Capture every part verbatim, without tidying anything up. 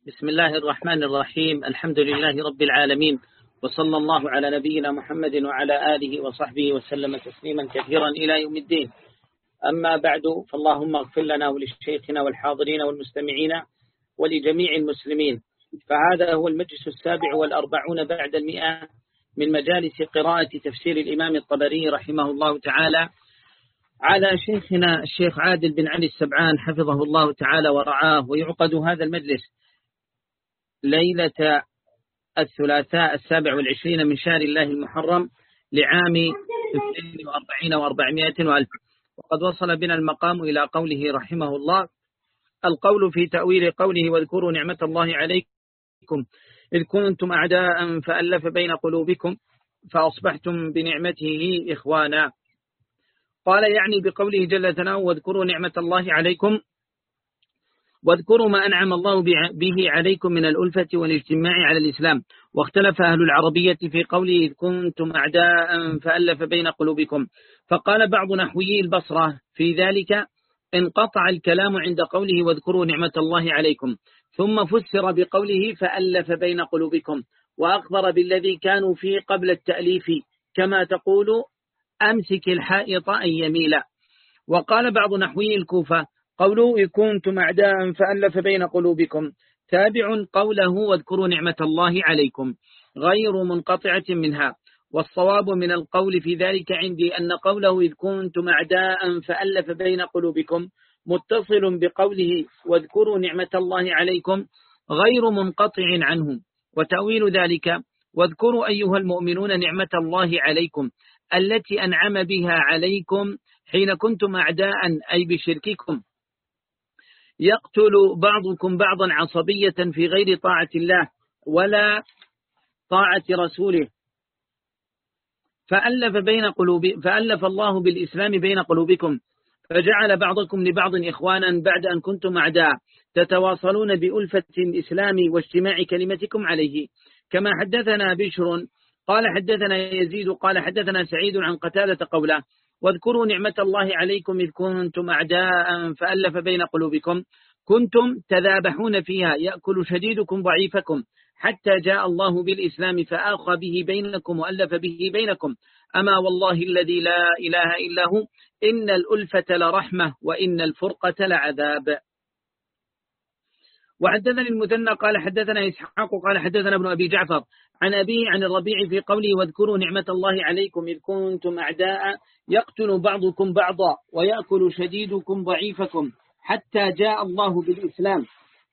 بسم الله الرحمن الرحيم. الحمد لله رب العالمين، وصلى الله على نبينا محمد وعلى آله وصحبه وسلم تسليما كثيرا إلى يوم الدين. أما بعد، فاللهم اغفر لنا ولشيخنا والحاضرين والمستمعين ولجميع المسلمين. فهذا هو المجلس السابع والأربعون بعد المئة من مجالس قراءة تفسير الإمام الطبري رحمه الله تعالى على شيخنا الشيخ عادل بن علي السبعان حفظه الله تعالى ورعاه. ويعقد هذا المجلس ليلة الثلاثاء السابع والعشرين من شهر الله المحرم لعام اثنين وأربعين وأربعمائة وألف. وقد وصل بنا المقام إلى قوله رحمه الله: القول في تأويل قوله: واذكروا نعمة الله عليكم إذ كنتم أعداء فألف بين قلوبكم فأصبحتم بنعمته إخوانا. قال يعني بقوله جل ثناؤه: واذكروا نعمة الله عليكم، واذكروا ما أنعم الله به عليكم من الألفة والاجتماع على الإسلام. واختلف أهل العربية في قوله إذ كنتم أعداء فألف بين قلوبكم، فقال بعض نحويي البصرة في ذلك: انقطع الكلام عند قوله واذكروا نعمة الله عليكم، ثم فسر بقوله فألف بين قلوبكم، وأخبر بالذي كانوا فيه قبل التأليف، كما تقول أمسك الحائط أن يميل. وقال بعض نحوي الكوفة: قوله إذ كنتم أعداء فألف بين قلوبكم تابع قوله واذكروا نعمة الله عليكم، غير منقطعة منها. والصواب من القول في ذلك عندي أن قوله إذ كنتم أعداء فألف بين قلوبكم متصل بقوله واذكروا نعمة الله عليكم، غير منقطع عنه. وتأويل ذلك: واذكروا أيها المؤمنون نعمة الله عليكم التي أنعم بها عليكم حين كنتم أعداء، أي بشرككم، يقتل بعضكم بعضا عصبية في غير طاعة الله ولا طاعة رسوله، فألف بين قلوب فألف الله بالإسلام بين قلوبكم، فجعل بعضكم لبعض إخوانا بعد أن كنتم أعداء تتواصلون بألفة الإسلام واجتماع كلمتكم عليه. كما حدثنا بشر قال حدثنا يزيد قال حدثنا سعيد عن قتادة قوله: واذكروا نعمة الله عليكم إذ كنتم أعداء فألف بين قلوبكم، كنتم تذابحون فيها يأكل شديدكم ضعيفكم، حتى جاء الله بالإسلام فآخى به بينكم وألف به بينكم. أما والله الذي لا إله إلا هو إن الألفة لرحمة وإن الفرقة لعذاب. وحدثني المثنى قال حدثنا إسحاق قال حدثنا ابن أبي جعفر عن أبيه عن الربيع في قوله واذكروا نعمة الله عليكم إذ كنتم أعداء يقتل بعضكم بعضا ويأكل شديدكم ضعيفكم، حتى جاء الله بالإسلام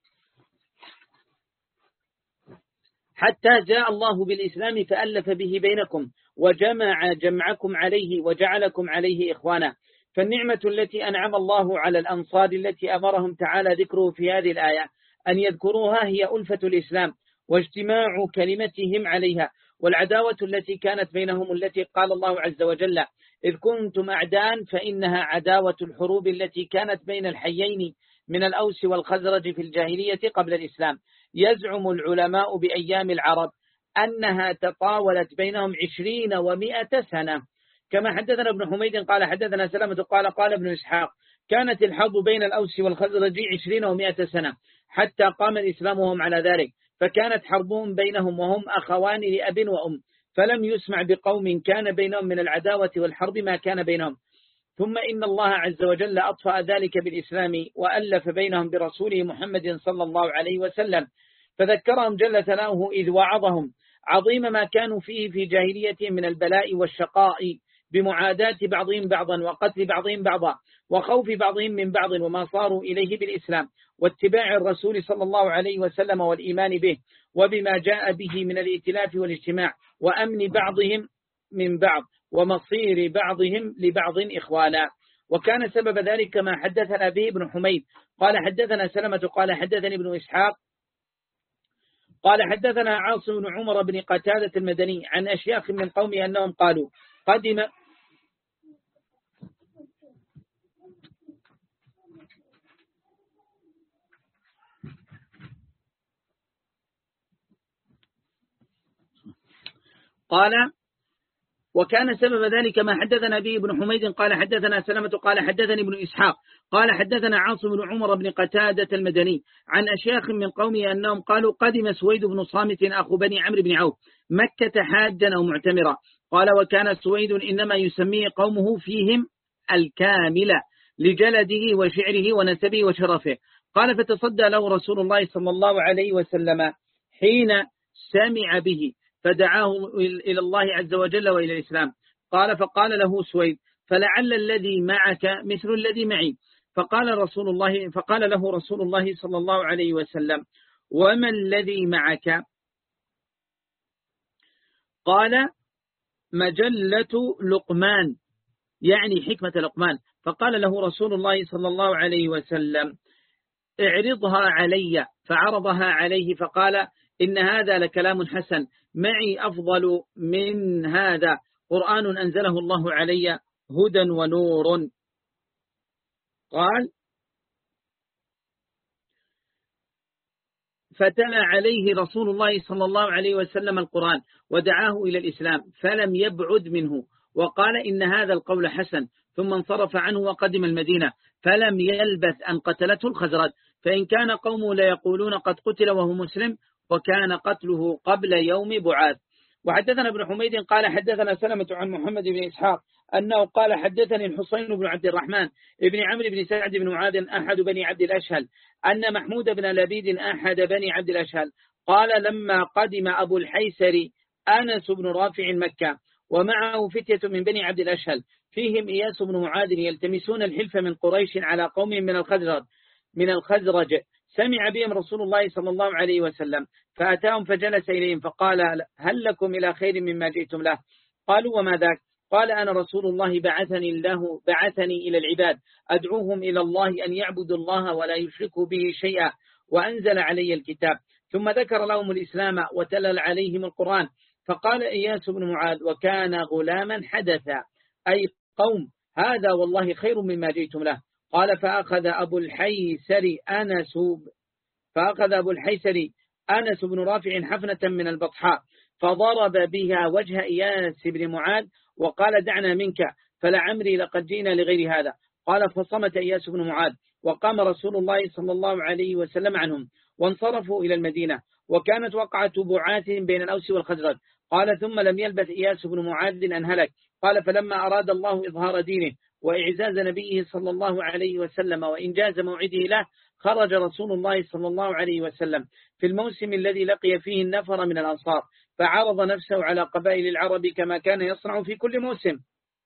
حتى جاء الله بالإسلام فألف به بينكم وجمع جمعكم عليه وجعلكم عليه إخوانا. فالنعمة التي أنعم الله على الأنصار التي أمرهم تعالى ذكره في هذه الآية أن يذكروها هي ألفة الإسلام واجتماع كلمتهم عليها. والعداوة التي كانت بينهم التي قال الله عز وجل إذ كنتم أعداء فإنها عداوة الحروب التي كانت بين الحيين من الأوس والخزرج في الجاهلية قبل الإسلام. يزعم العلماء بأيام العرب أنها تطاولت بينهم عشرين ومائة سنة. كما حدثنا ابن حميد قال حدثنا سلامة قال قال ابن إسحاق: كانت الحرب بين الأوس والخزرج عشرين ومائة سنة حتى قام الإسلام وهم على ذلك، فكانت حربهم بينهم وهم أخوان لأب وأم، فلم يسمع بقوم كان بينهم من العداوة والحرب ما كان بينهم. ثم إن الله عز وجل أطفأ ذلك بالإسلام وألف بينهم برسوله محمد صلى الله عليه وسلم، فذكرهم جل ثناؤه إذ وعظهم عظيم ما كانوا فيه في جاهليتهم من البلاء والشقاء بمعاداة بعضهم بعضا وقتل بعضهم بعضا وخوف بعضهم من بعض، وما صاروا إليه بالإسلام واتباع الرسول صلى الله عليه وسلم والإيمان به وبما جاء به من الائتلاف والاجتماع وأمن بعضهم من بعض ومصير بعضهم لبعض إخوانا. وكان سبب ذلك ما حدثنا به ابن حميد قال حدثنا سلمة قال حدثني ابن إسحاق قال حدثنا عاصم بن عمر بن قتادة المدني عن أشياخ من قومه أنهم قالوا قدم قال وكان سبب ذلك ما حدثنا به ابن حميد قال حدثنا سلمة قال حدثني ابن إسحاق قال حدثنا عاصم بن عمر بن قتادة المدني عن أشياخ من قومه أنهم قالوا قدم سويد بن صامت أخو بني عمرو بن عوف مكة حاجا أو معتمرا قال وكان سويد إنما يسميه قومه فيهم الكاملة لجلده وشعره ونسبه وشرفه. قال فتصدى له رسول الله صلى الله عليه وسلم حين سمع به فدعاه إلى الله عز وجل وإلى الإسلام. قال فقال له سويد فلعل الذي معك مثل الذي معي. فقال رسول الله فقال له رسول الله صلى الله عليه وسلم وما الذي معك؟ قال مجلة لقمان يعني حكمة لقمان. فقال له رسول الله صلى الله عليه وسلم اعرضها علي. فعرضها عليه فقال إن هذا لكلام حسن معي أفضل من هذا قرآن أنزله الله علي هدى ونور. قال فتلا عليه رسول الله صلى الله عليه وسلم القرآن ودعاه إلى الإسلام فلم يبعد منه وقال إن هذا القول حسن ثم انصرف عنه وقدم المدينة فلم يلبث أن قتلته الخزرج فإن كان قومه ليقولون قد قتل وهو مسلم وكان قتله قبل يوم بعاث. وحدثنا ابن حميد قال حدثنا سلمة عن محمد بن إسحاق أنه قال حدثني الحسين بن عبد الرحمن ابن عمرو بن سعد بن معاذ أحد بني عبد الأشهل أن محمود بن لبيد أحد بني عبد الأشهل قال لما قدم أبو الحيسري أنس بن رافع مكة ومعه فتية من بني عبد الأشهل فيهم إياس بن معاذ يلتمسون الحلف من قريش على قوم من الخزرج من الخزرج سمع بهم رسول الله صلى الله عليه وسلم فأتاهم فجلس إليهم فقال هل لكم إلى خير مما جئتم له؟ قالوا وما ذاك؟ قال أنا رسول الله بعثني الله بعثني إلى العباد أدعوهم إلى الله أن يعبدوا الله ولا يشركوا به شيئا وأنزل علي الكتاب. ثم ذكر لهم الإسلام وتلل عليهم القرآن. فقال إياس بن معاذ وكان غلاما حدثا أي قوم هذا والله خير مما جئتم له. قال فأخذ أبو الحيسري أنس فأخذ أبو الحيسري أنس بن رافع حفنة من البطحاء فضرب بها وجه إياس بن معاذ وقال دعنا منك فلعمري لقد جئنا لغير هذا. قال فصمت إياس بن معاذ وقام رسول الله صلى الله عليه وسلم عنهم وانصرفوا إلى المدينة وكانت وقعة بعاث بين الأوس والخزرج. قال ثم لم يلبث إياس بن معاذ أن هلك. قال فلما أراد الله إظهار دينه وإعزاز نبيه صلى الله عليه وسلم وإنجاز موعده له خرج رسول الله صلى الله عليه وسلم في الموسم الذي لقي فيه النفر من الأنصار فعرض نفسه على قبائل العرب كما كان يصنع في كل موسم.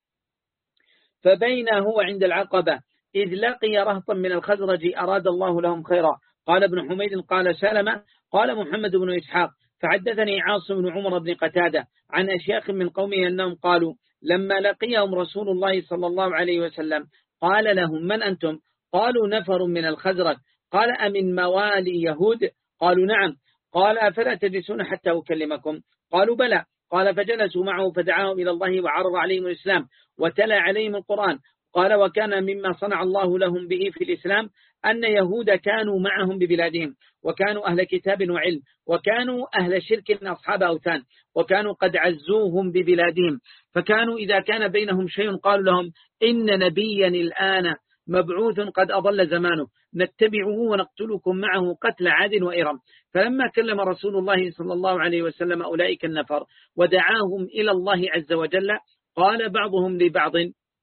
فبين هو عند العقبة إذ لقي رهطا من الخزرج أراد الله لهم خيرا. قال ابن حميد قال سلمة قال محمد بن إسحاق فحدثني عاصم بن عمر بن قتادة عن أشياخ من قومه أنهم قالوا لما لقيهم رسول الله صلى الله عليه وسلم قال لهم من أنتم؟ قالوا نفر من الخزرج. قال أمن موالي يهود؟ قالوا نعم. قال أفلا تجلسون حتى أكلمكم؟ قالوا بلى. قال فجلسوا معه فدعاهم إلى الله وعرض عليهم الإسلام وتلا عليهم القرآن. قال وكان مما صنع الله لهم به في الإسلام أن يهود كانوا معهم ببلادهم وكانوا أهل كتاب وعلم وكانوا أهل شرك أصحاب أوثان وكانوا قد عزوهم ببلادهم فكانوا إذا كان بينهم شيء قالوا لهم إن نبيا الآن مبعوث قد أضل زمانه نتبعه ونقتلكم معه قتل عاد وإرم. فلما كلم رسول الله صلى الله عليه وسلم أولئك النفر ودعاهم إلى الله عز وجل قال بعضهم لبعض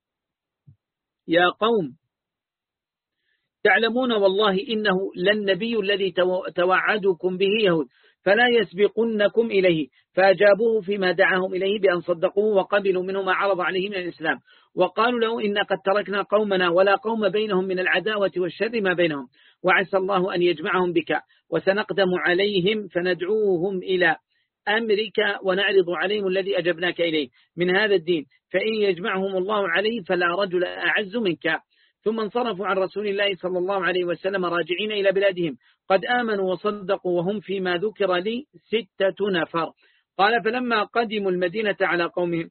يا قوم تعلمون والله إنه للنبي الذي توعدكم به يهود فلا يسبقنكم إليه. فأجابوه فيما دعاهم إليه بأن صدقوه وقبلوا منه ما عرض عليه من الإسلام وقالوا له إن قد تركنا قومنا ولا قوم بينهم من العداوة والشر ما بينهم وعسى الله أن يجمعهم بك وسنقدم عليهم فندعوهم إلى أمرك ونعرض عليهم الذي أجبناك إليه من هذا الدين فإن يجمعهم الله عليه فلا رجل أعز منك. ثم انصرفوا عن رسول الله صلى الله عليه وسلم راجعين إلى بلادهم قد آمنوا وصدقوا وهم فيما ذكر لي ستة نفر. قال فلما قدموا المدينة على قومهم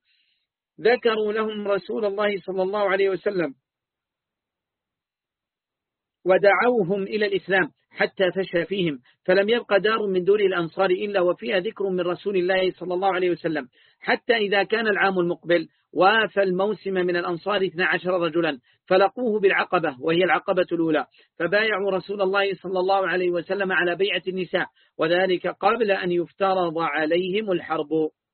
ذكروا لهم رسول الله صلى الله عليه وسلم ودعوهم إلى الإسلام حتى فشى فيهم، فلم يبق دار من دور الأنصار إلا وفيها ذكر من رسول الله صلى الله عليه وسلم، حتى إذا كان العام المقبل وافى الموسم من الأنصار اثنا عشر رجلا فلقوه بالعقبة وهي العقبة الأولى، فبايعوا رسول الله صلى الله عليه وسلم على بيعة النساء، وذلك قبل أن يفترض عليهم الحرب.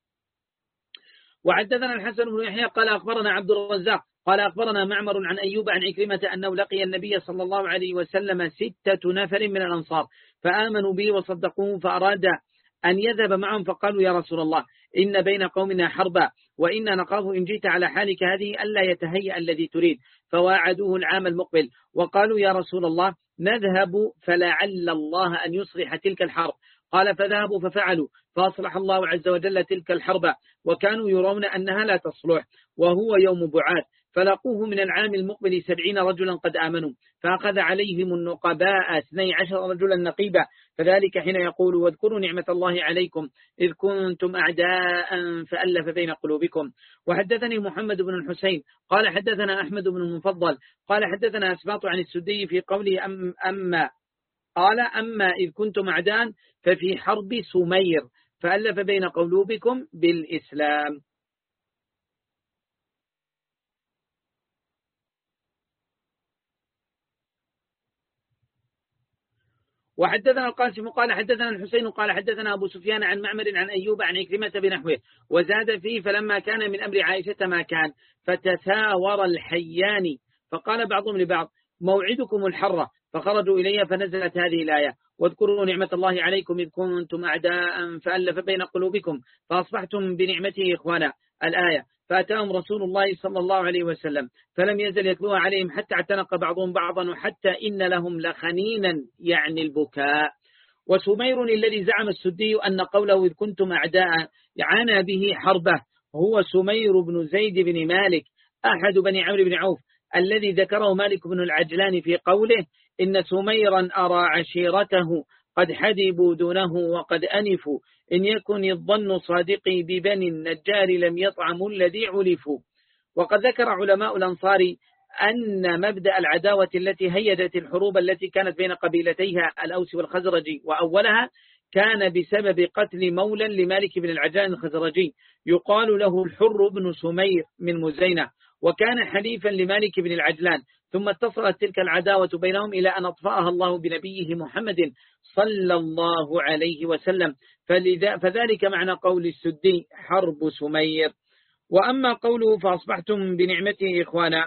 وحدثنا الحسن بن يحيى قال أخبرنا عبد الرزاق قال أخبرنا معمر عن أيوب عن عكرمة أنه لقي النبي صلى الله عليه وسلم ستة نفر من الأنصار فآمنوا به وصدقوه، فأراد أن يذهب معهم فقالوا يا رسول الله إن بين قومنا حربا وإنا نخاف إن جئت على حالك هذه ألا يتهيأ الذي تريد، فواعدوه العام المقبل وقالوا يا رسول الله نذهب فلعل الله أن يصلح تلك الحرب، قال فذهبوا ففعلوا فأصلح الله عز وجل تلك الحرب، وكانوا يرون أنها لا تصلح وهو يوم بعاث، فلقوه من العام المقبل سبعين رجلا قد آمنوا، فأخذ عليهم النقباء اثني عشر رجلا نقيبا، فذلك حين يقول واذكروا نعمة الله عليكم إذ كنتم أعداء فألف بين قلوبكم. وحدثني محمد بن الحسين قال حدثنا أحمد بن المفضل قال حدثنا أسباط عن السدي في قوله أم أما قال أما إذ كنتم أعداء ففي حرب سمير فألف بين قلوبكم بالإسلام. وحدثنا القاسم قال حدثنا الحسين قال حدثنا أبو سفيان عن معمر عن أيوب عن عكرمة بنحوه، وزاد فيه فلما كان من أمر عائشة ما كان فتثاور الحيان، فقال بعضهم لبعض موعدكم الحرة، فخرجوا إليها فنزلت هذه الآية واذكروا نعمة الله عليكم إذ كنتم أعداء فألف بين قلوبكم فأصبحتم بنعمته إخوانا الآية، فأتاهم رسول الله صلى الله عليه وسلم فلم يزل يتلوها عليهم حتى اعتنق بعضهم بعضا وحتى إن لهم لخنينا يعني البكاء. وسمير الذي زعم السدي أن قوله إذ كنتم أعداء عانى به حربه هو سمير بن زيد بن مالك أحد بني عمرو بن عوف الذي ذكره مالك بن العجلان في قوله إن سميرا أرى عشيرته قد حدبوا دونه وقد أنفوا إن يكن الظن صادقي ببني النجار لم يطعموا الذي علفوا. وقد ذكر علماء الأنصار أن مبدأ العداوة التي هيدت الحروب التي كانت بين قبيلتيها الأوس والخزرج وأولها كان بسبب قتل مولى لمالك بن العجلان الخزرجي يقال له الحر بن سمير من مزينة، وكان حليفا لمالك بن العجلان، ثم اتصلت تلك العداوة بينهم إلى أن أطفأها الله بنبيه محمد صلى الله عليه وسلم، فذلك معنى قول السدي حرب سمير. وأما قوله فأصبحتم بنعمته إخوانا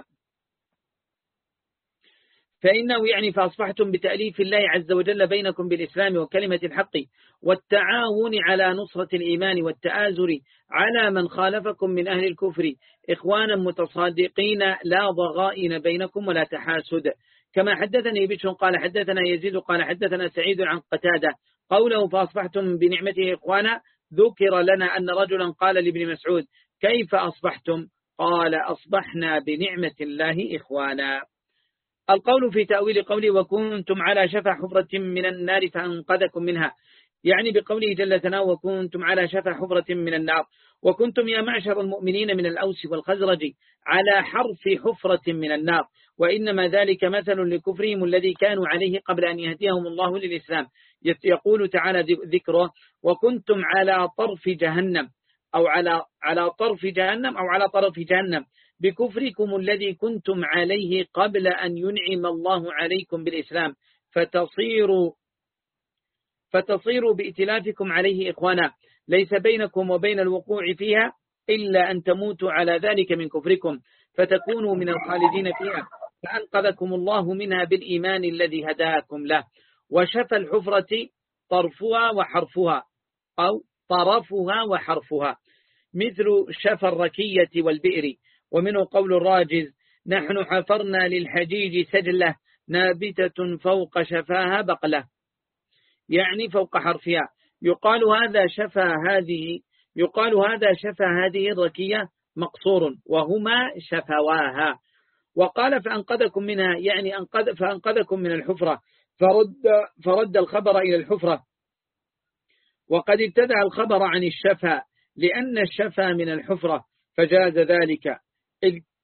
فإنه يعني فأصبحتم بتأليف الله عز وجل بينكم بالإسلام وكلمة الحق والتعاون على نصرة الإيمان والتآزر على من خالفكم من أهل الكفر إخوانا متصادقين لا ضغائن بينكم ولا تحاسد. كما حدثني بشر قال حدثنا يزيد قال حدثنا سعيد عن قتادة قوله فأصبحتم بنعمته إخوانا ذكر لنا أن رجلا قال لابن مسعود كيف أصبحتم؟ قال أصبحنا بنعمة الله إخوانا. القول في تأويل قوله وكنتم على شفا حفرة من النار فأنقذكم منها، يعني بقوله جل ثناؤه وكنتم على شفا حفرة من النار، وكنتم يا معشر المؤمنين من الأوس والخزرج على حرف حفرة من النار، وإنما ذلك مثل لكفرهم الذي كانوا عليه قبل أن يهديهم الله للإسلام. يقول تعالى ذكره وكنتم على طرف جهنم أو على على طرف جهنم أو على طرف جهنم بكفركم الذي كنتم عليه قبل أن ينعم الله عليكم بالإسلام فتصيروا فتصيروا بائتلافكم عليه إخوانا، ليس بينكم وبين الوقوع فيها إلا أن تموتوا على ذلك من كفركم فتكونوا من الخالدين فيها، فأنقذكم الله منها بالإيمان الذي هداكم له. وشفى الحفرة طرفها وحرفها أو طرفها وحرفها مثل شفى الركية والبئر. ومنه قول الراجز نحن حفرنا للحجيج سجلة نابتة فوق شفاها بقلة، يعني فوق حرفها. يقال هذا شفى هذه يقال هذا شفى هذه الركية مقصور وهما شفواها. وقال فأنقذكم منها يعني أنقذ فأنقذكم من الحفرة فرد, فرد الخبر إلى الحفرة، وقد ابتدأ الخبر عن الشفى لأن الشفى من الحفرة فجاز ذلك إذ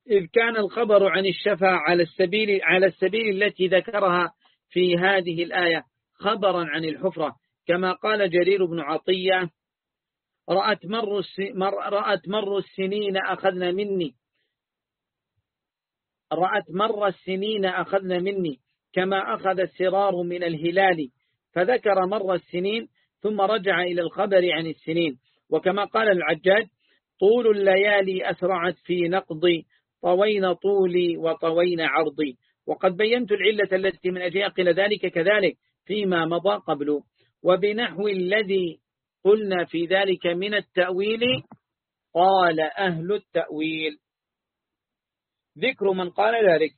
إذ كان الخبر عن الشفاعة على السبيل على السبيل التي ذكرها في هذه الآية خبرا عن الحفرة، كما قال جرير بن عطية: رأت مر, مر رأت مر السنين أخذنا مني رأت مر السنين أخذنا مني كما أخذ السرار من الهلال، فذكر مر السنين ثم رجع إلى الخبر عن السنين. وكما قال العجاج: طول الليالي أسرعت في نقضي، طوين طولي وطوين عرضي. وقد بينت العلة التي من أجلها قيل ذلك كذلك فيما مضى قبل. وبنحو الذي قلنا في ذلك من التأويل قال أهل التأويل. ذكر من قال ذلك: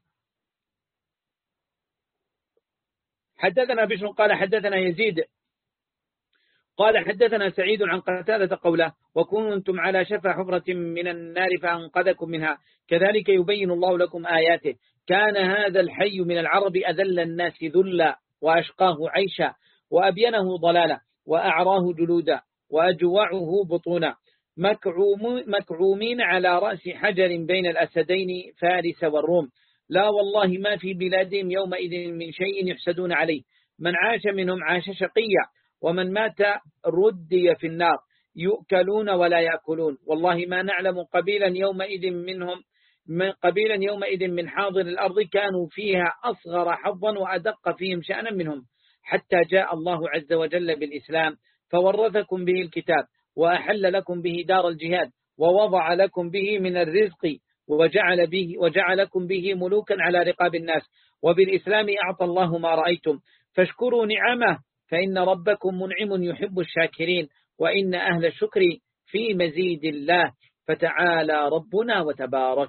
حدثنا بشر قال حدثنا يزيد قال حدثنا سعيد عن قتادة قوله: وكنتم على شفا حفرة من النار فأنقذكم منها، كذلك يبين الله لكم آياته. كان هذا الحي من العرب أذل الناس ذلا، وأشقاه عيشا، وأبينه ضلالا، وأعراه جلودا، وأجوعه بطونا، مكعوم مكعومين على رأس حجر بين الأسدين فارس والروم. لا والله ما في بلادهم يومئذ من شيء يحسدون عليه، من عاش منهم عاش شقيا، ومن مات ردي في النار، يؤكلون ولا يأكلون. والله ما نعلم قبيلا يومئذ منهم من قبيلا يومئذ من حاضر الأرض كانوا فيها أصغر حظا وأدق فيهم شأنا منهم، حتى جاء الله عز وجل بالإسلام فورثكم به الكتاب، وأحل لكم به دار الجهاد، ووضع لكم به من الرزق، وجعل به وجعلكم به ملوكا على رقاب الناس. وبالإسلام أعطى الله ما رأيتم، فاشكروا نعمه، فإن ربكم منعم يحب الشاكرين، وإن أهل الشكر في مزيد الله، فتعالى ربنا وتبارك.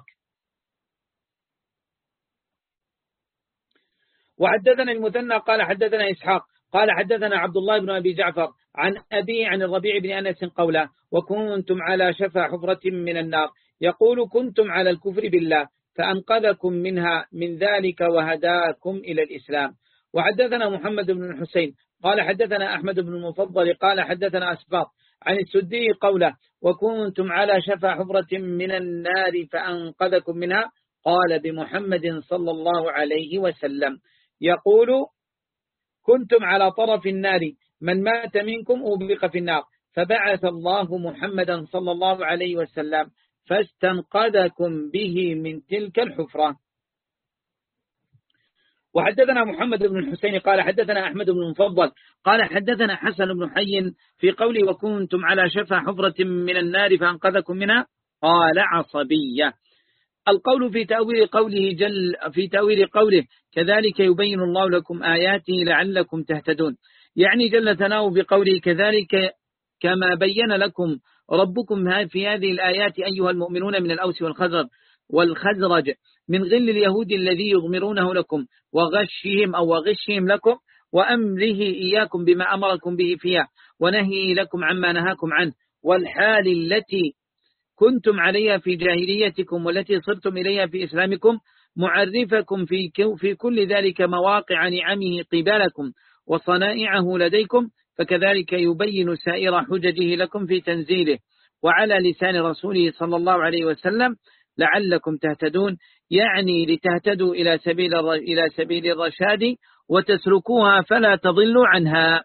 وحدثنا المثنى قال حدثنا إسحاق قال حدثنا عبد الله بن أبي جعفر عن أبي عن الربيع بن أنس قوله: وكنتم على شفا حفرة من النار، يقول: كنتم على الكفر بالله فأنقذكم منها من ذلك وهداكم إلى الإسلام. وحدثنا محمد بن الحسين قال حدثنا أحمد بن المفضل قال حدثنا أسباط عن السدي قوله: وكنتم على شفا حفرة من النار فأنقذكم منها، قال بمحمد صلى الله عليه وسلم، يقول: كنتم على طرف النار، من مات منكم أوبق في النار، فبعث الله محمدا صلى الله عليه وسلم فاستنقذكم به من تلك الحفرة. وحدثنا محمد بن الحسين قال حدثنا أحمد بن المفضل قال حدثنا حسن بن حي في قوله: وكنتم على شفا حفرة من النار فأنقذكم منها، قال: عصبية. القول في تأويل قوله جل في تأويل قوله: كذلك يبين الله لكم آياته لعلكم تهتدون، يعني جل ثناؤه بقوله: كذلك كما بين لكم ربكم في هذه الآيات أيها المؤمنون من الأوس والخزرج والخزرج من غل اليهود الذي يضمرونه لكم وغشهم أو وغشهم لكم، وأمره إياكم بما أمركم به فيها، ونهي لكم عما نهاكم عنه، والحال التي كنتم عليها في جاهليتكم والتي صرتم إليها في إسلامكم، معرفكم في في كل ذلك مواقع نعمه قبالكم وصنائعه لديكم، فكذلك يبين سائر حججه لكم في تنزيله وعلى لسان رسوله صلى الله عليه وسلم لعلكم تهتدون، يعني لتهتدوا إلى سبيل إلى سبيل الرشاد وتسلكوها فلا تضلوا عنها.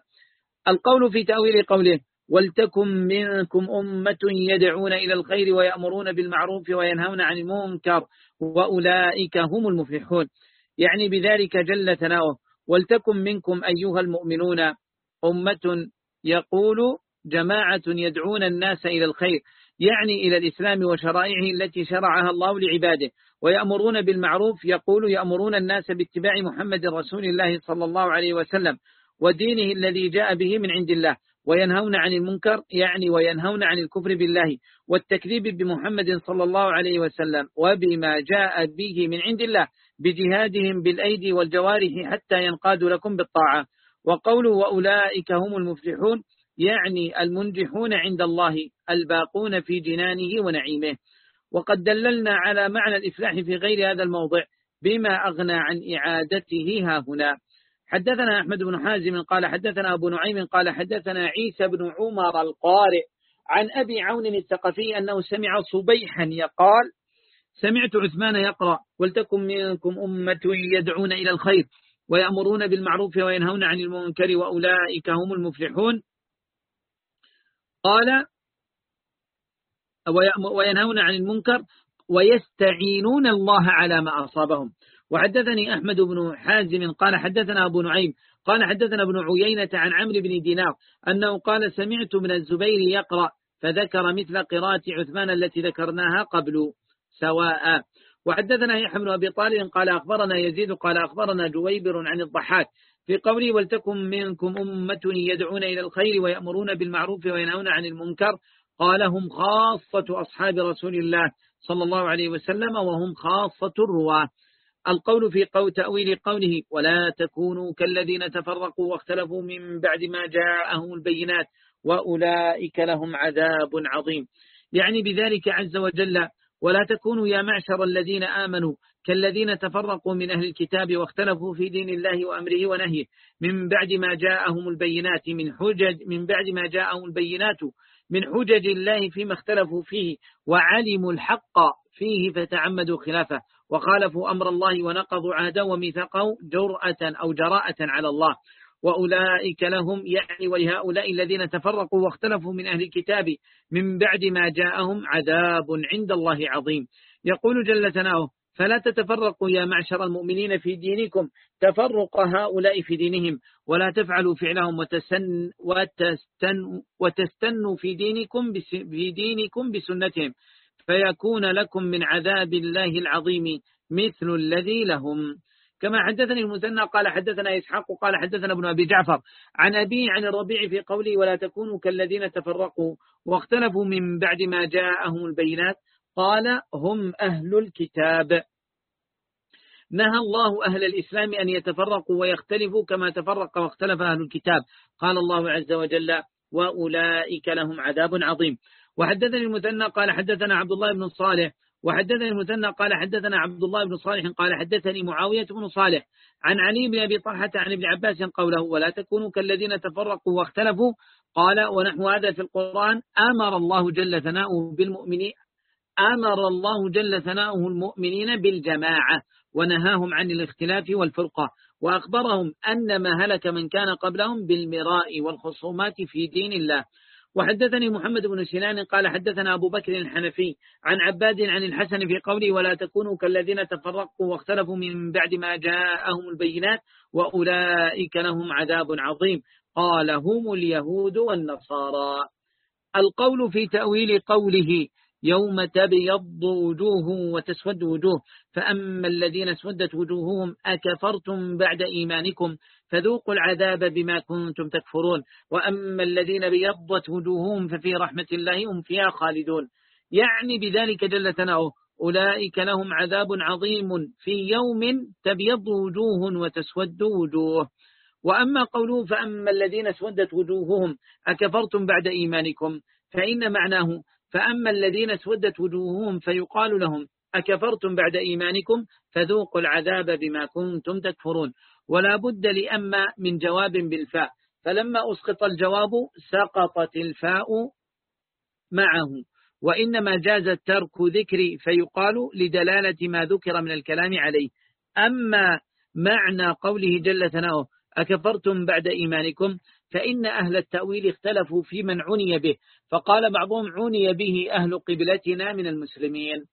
القول في تأويل قوله: ولتكن منكم أمة يدعون إلى الخير ويأمرون بالمعروف وينهون عن المنكر وأولئك هم المفلحون، يعني بذلك جل ثناؤه: ولتكن منكم أيها المؤمنون أمة، يقول جماعة يدعون الناس إلى الخير، يعني إلى الإسلام وشرائعه التي شرعها الله لعباده، ويأمرون بالمعروف، يقول يأمرون الناس باتباع محمد رسول الله صلى الله عليه وسلم ودينه الذي جاء به من عند الله، وينهون عن المنكر، يعني وينهون عن الكفر بالله والتكذيب بمحمد صلى الله عليه وسلم وبما جاء به من عند الله، بجهادهم بالأيدي والجوارح حتى ينقادوا لكم بالطاعة. وقوله: وأولئك هم المفلحون، يعني المنجحون عند الله الباقون في جنانه ونعيمه. وقد دللنا على معنى الإفلاح في غير هذا الموضع بما أغنى عن إعادته ها هنا. حدثنا أحمد بن حازم قال حدثنا أبو نعيم قال حدثنا عيسى بن عمر القارئ عن أبي عون الثقفي أنه سمع صبيحا يقال سمعت عثمان يقرأ ولتكن منكم أمة يدعون إلى الخير ويأمرون بالمعروف وينهون عن المنكر وأولئك هم المفلحون. قال وينهون عن المنكر ويستعينون الله على ما أصابهم. وحدثني أحمد بن حازم قال حدثنا أبو نعيم قال حدثنا ابن عيينة عن عمرو بن دينار أنه قال سمعت من الزبير يقرأ فذكر مثل قراءة عثمان التي ذكرناها قبل سواء. وحدثنا يحيى بن أبي طالب قال أخبرنا يزيد قال أخبرنا جويبر عن الضحاك في قوله ولتكن منكم أمة يدعون إلى الخير ويأمرون بالمعروف وينهون عن المنكر قال هم خاصة أصحاب رسول الله صلى الله عليه وسلم وهم خاصة الرواة. القول في قول تأويل قوله ولا تكونوا كالذين تفرقوا واختلفوا من بعد ما جاءهم البينات وأولئك لهم عذاب عظيم، يعني بذلك عز وجل ولا تكونوا يا معشر الذين آمنوا كالذين تفرقوا من أهل الكتاب واختلفوا في دين الله وأمره ونهيه من بعد ما جاءهم البينات من حجج من بعد ما جاءهم البينات من حجج الله فيما اختلفوا فيه وعلموا الحق فيه فتعمدوا خلافه وخالفوا أمر الله ونقضوا عهده وميثاقه جرأة أو جراءة على الله. وأولئك لهم يعني ولهؤلاء الذين تفرقوا واختلفوا من أهل الكتاب من بعد ما جاءهم عذاب عند الله عظيم. يقول جل ثناؤه فلا تتفرقوا يا معشر المؤمنين في دينكم تفرق هؤلاء في دينهم ولا تفعلوا فعلهم وتسن وتستن وتستنوا في دينكم في دينكم بسنتهم فيكون لكم من عذاب الله العظيم مثل الذي لهم. كما حدثني المثنى قال حدثنا إسحاق قال حدثنا ابن أبي جعفر عن أبي عن الربيع في قوله ولا تكونوا كالذين تفرقوا واختلفوا من بعد ما جاءهم البينات قال هم أهل الكتاب. نهى الله أهل الإسلام أن يتفرقوا ويختلفوا كما تفرق واختلف أهل الكتاب. قال الله عز وجل وأولئك لهم عذاب عظيم. وحدثني المثنى قال حدثنا عبد الله بن صالح وحدثني المثنى قال حدثنا عبد الله بن صالح قال حدثني معاوية بن صالح عن علي بن أبي طلحة عن ابن عباس قوله ولا تكونوا كالذين تفرقوا واختلفوا قال ونحو هذا في القرآن أمر الله جل ثناؤه بالمؤمنين أمر الله جل ثناؤه المؤمنين بالجماعة ونهاهم عن الاختلاف والفرقة وأخبرهم أن ما هلك من كان قبلهم بالمراء والخصومات في دين الله. وحدثني محمد بن سنان قال حدثنا أبو بكر الحنفي عن عباد عن الحسن في قوله ولا تكونوا كالذين تفرقوا واختلفوا من بعد ما جاءهم البينات وأولئك لهم عذاب عظيم قال هم اليهود والنصارى. القول في تأويل قوله يوم تبيض وجوه وتسود وجوه فأما الذين اسودت وجوههم أكفرتم بعد إيمانكم فذوقوا العذاب بما كنتم تكفرون وأما الذين بيضت وجوههم ففي رحمة الله هم فيها خالدون، يعني بذلك جل ثناؤه أولئك لهم عذاب عظيم في يوم تبيض وجوه وتسود وجوه. وأما قوله فأما الذين اسودت وجوههم أكفرتم بعد إيمانكم فإن معناه فأما الذين اسودت وجوههم فيقال لهم أكفرتم بعد إيمانكم فذوقوا العذاب بما كنتم تكفرون. ولا بد لأما من جواب بالفاء فلما أسقط الجواب سقطت الفاء معه وإنما جاز الترك ذكر فيقال لدلالة ما ذكر من الكلام عليه. أما معنى قوله جل ثناؤه أكفرتم بعد إيمانكم فإن أهل التأويل اختلفوا في من عني به فقال بعضهم عني به أهل قبلتنا من المسلمين.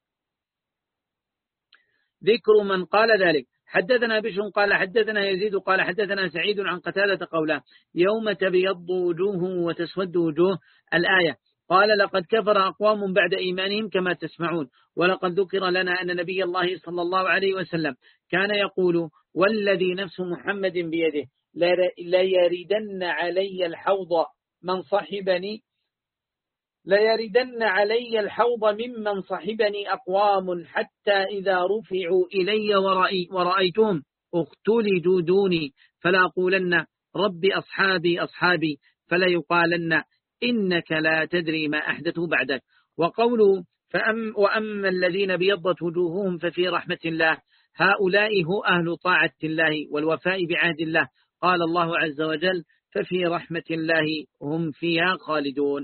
ذكر من قال ذلك حدثنا بشر قال حدثنا يزيد قال حدثنا سعيد عن قتادة قوله يوم تبيض وجوه وتسود وجوه الآية. قال لقد كفر أقوام بعد إيمانهم كما تسمعون ولقد ذكر لنا أن نبي الله صلى الله عليه وسلم كان يقول والذي نفس محمد بيده لا يردن علي الحوض من صحبني لا يردن علي الحوض ممن صحبني أقوام حتى إذا رفعوا إلي ورأي ورأيتهم اختلجوا دوني فلا أقولن ربي أصحابي أصحابي فلا يقالن إنك لا تدري ما أحدثوا بعدك. وقوله فأم وأما الذين بيضت وجوههم ففي رحمة الله هؤلاء هو أهل طاعة الله والوفاء بعهد الله. قال الله عز وجل ففي رحمة الله هم فيها خالدون.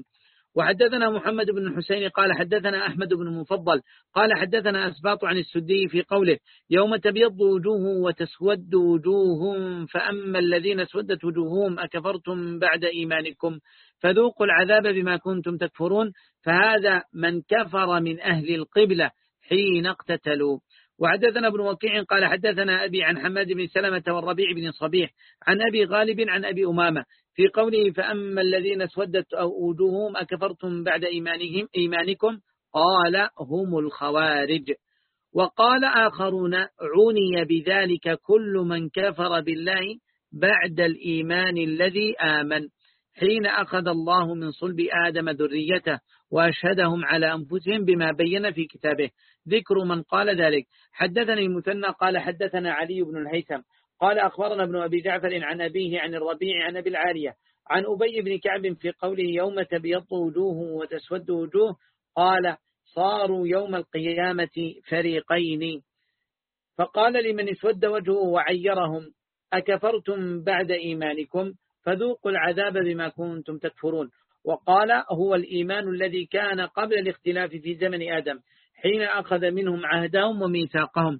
وحدثنا محمد بن الحسين قال حدثنا أحمد بن المفضل قال حدثنا أسباط عن السدي في قوله يوم تبيض وجوه وتسود وجوه فأما الذين اسودت وجوههم أكفرتم بعد إيمانكم فذوقوا العذاب بما كنتم تكفرون، فهذا من كفر من أهل القبلة حين اقتتلوا. وحدثنا ابن وكيع قال حدثنا أبي عن حماد بن سلمة والربيع بن صبيح عن أبي غالب عن أبي أمامة في قوله فأما الذين اسودت وجوههم أكفرتم بعد إيمانهم إيمانكم قال هم الخوارج. وقال آخرون عني بذلك كل من كفر بالله بعد الإيمان الذي آمن حين أخذ الله من صلب آدم ذريته وأشهدهم على أنفسهم بما بين في كتابه. ذكر من قال ذلك. حدثني المثنى قال حدثنا علي بن الهيثم قال أخبرنا ابن أبي جعفر عن أبيه عن الربيع عن أبي العالية عن أبي بن كعب في قوله يوم تبيض وجوه وتسود وجوه قال صاروا يوم القيامة فريقين، فقال لمن اسود وجهه وعيرهم أكفرتم بعد إيمانكم فذوقوا العذاب بما كنتم تكفرون. وقال هو الإيمان الذي كان قبل الاختلاف في زمن آدم حين أخذ منهم عهدهم وميثاقهم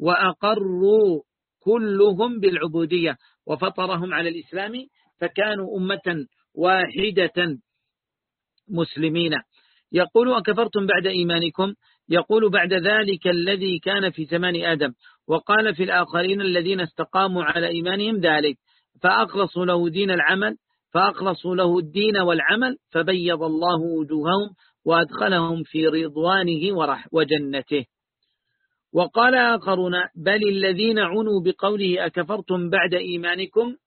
وأقروا كلهم بالعبودية وفطرهم على الإسلام فكانوا أمة واحدة مسلمين. يقول أكفرتم بعد إيمانكم يقول بعد ذلك الذي كان في زمان آدم. وقال في الآخرين الذين استقاموا على إيمانهم ذلك فأخلصوا له دين العمل فأخلصوا له الدين والعمل فبيض الله وجوههم وأدخلهم في رضوانه وجنته. وقال آخرون بل الذين عنوا بقوله أكفرتم بعد إيمانكم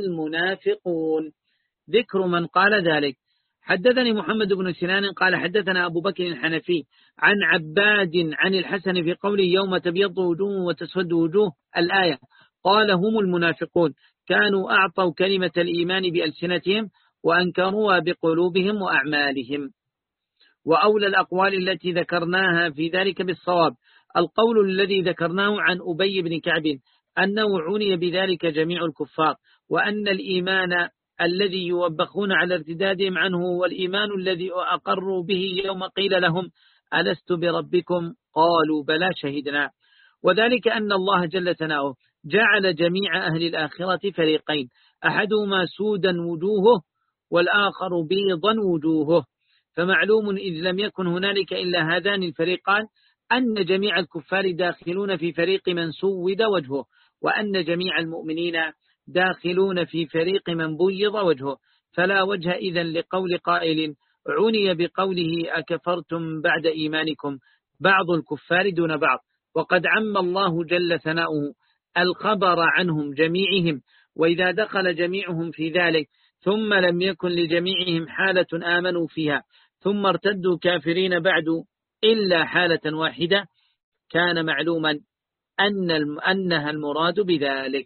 المنافقون. ذكر من قال ذلك. حدثني محمد بن سنان قال حدثنا أبو بكر الحنفي عن عباد عن الحسن في قوله يوم تبيض وجوه وتسود وجوه الآية قال هم المنافقون كانوا أعطوا كلمة الإيمان بألسنتهم وأنكروها بقلوبهم وأعمالهم. وأولى الأقوال التي ذكرناها في ذلك بالصواب القول الذي ذكرناه عن أبي بن كعب أنه عني بذلك جميع الكفار، وأن الإيمان الذي يوبخون على ارتدادهم عنه والإيمان الذي أقروا به يوم قيل لهم ألست بربكم قالوا بلى شهدنا. وذلك أن الله جل ثناؤه جعل جميع أهل الآخرة فريقين أحدهما سودا وجوهه والآخر بيضا وجوهه، فمعلوم إذ لم يكن هنالك إلا هذان الفريقان أن جميع الكفار داخلون في فريق من سود وجهه، وأن جميع المؤمنين داخلون في فريق من بيض وجهه. فلا وجه إذن لقول قائل عني بقوله أكفرتم بعد إيمانكم بعض الكفار دون بعض، وقد عم الله جل ثناؤه الخبر عنهم جميعهم. وإذا دخل جميعهم في ذلك ثم لم يكن لجميعهم حالة آمنوا فيها ثم ارتدوا كافرين بعد إلا حالة واحدة كان معلوما أن أنها المراد بذلك.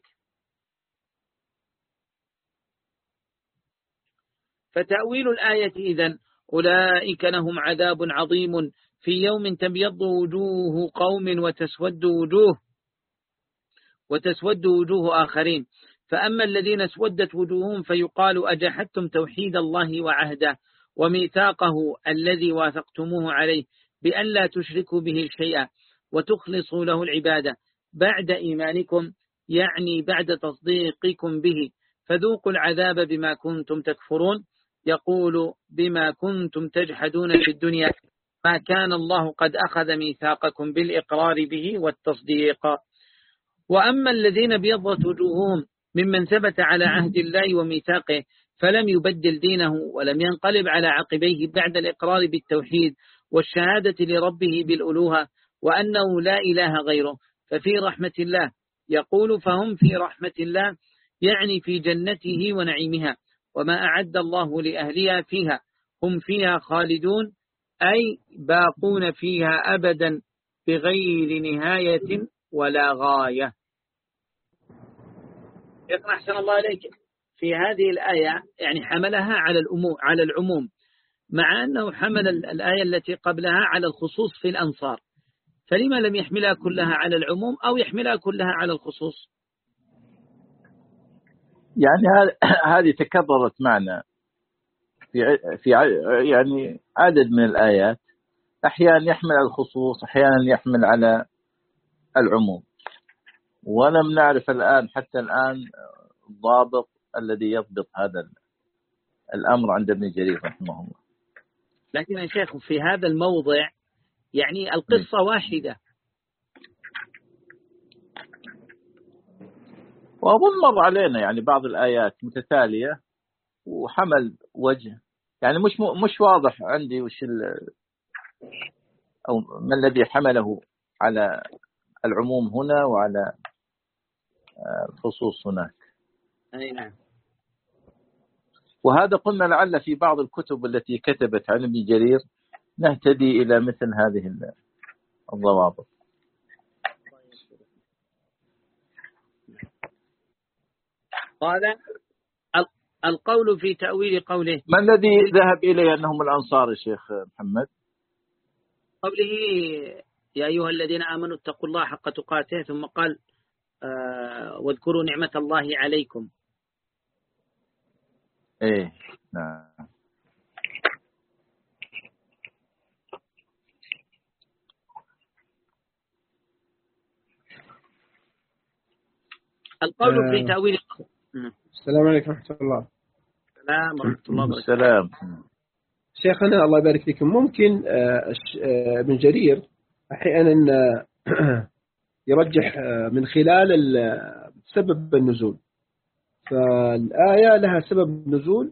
فتأويل الآية إذن أولئك لهم عذاب عظيم في يوم تبيض وجوه قوم وتسود وجوه وتسود وجوه آخرين. فأما الذين اسودت وجوههم فيقال أجحدتم توحيد الله وعهده وميثاقه الذي واثقتموه عليه بأن لا تشركوا به شيئا وتخلصوا له العبادة بعد إيمانكم، يعني بعد تصديقكم به، فذوقوا العذاب بما كنتم تكفرون. يقول بما كنتم تجحدون في الدنيا ما كان الله قد أخذ ميثاقكم بالإقرار به والتصديق. وأما الذين بيضت وجوههم ممن ثبت على عهد الله وميثاقه فلم يبدل دينه ولم ينقلب على عقبيه بعد الإقرار بالتوحيد والشهادة لربه بالألوهة وأنه لا إله غيره ففي رحمة الله. يقول فهم في رحمة الله يعني في جنته ونعيمها وما أعد الله لأهلها فيها، هم فيها خالدون أي باقون فيها أبدا بغير نهاية ولا غاية. يقرأ أحسن الله عليك في هذه الآية يعني حملها على الأمور على العموم، مع أنه حمل الآية التي قبلها على الخصوص في الأنصار، فلما لم يحملها كلها على العموم أو يحملها كلها على الخصوص؟ يعني هذه تكررت معنا في في يعني عدد من الآيات أحيانا يحمل على الخصوص، أحيانا يحمل على العموم، ولم نعرف الآن حتى الآن الضابط الذي يضبط هذا الأمر عند ابن جرير رحمه الله. لكن يا شيخ في هذا الموضع يعني القصة واحدة، وأظن مر علينا يعني بعض الآيات متتالية وحمل وجه، يعني مش مش واضح عندي وش أو ما الذي حمله على العموم هنا وعلى الخصوص هناك. أي نعم. وهذا قلنا لعل في بعض الكتب التي كتبت عن ابن جرير نهتدي إلى مثل هذه الضوابط. قال القول في تأويل قوله، ما الذي ذهب إليه أنهم الأنصار يا شيخ محمد؟ قوله يا أيها الذين آمنوا اتقوا الله حق تقاته، ثم قال آه واذكروا نعمة الله عليكم. إيه نعم. القول في تأويل. السلام عليكم ورحمة الله. السلام ورحمة الله وبركاته. السلام. شيخنا الله يبارك فيكم، ممكن ابن جرير أحيانا يرجح من خلال سبب النزول، فالآية لها سبب نزول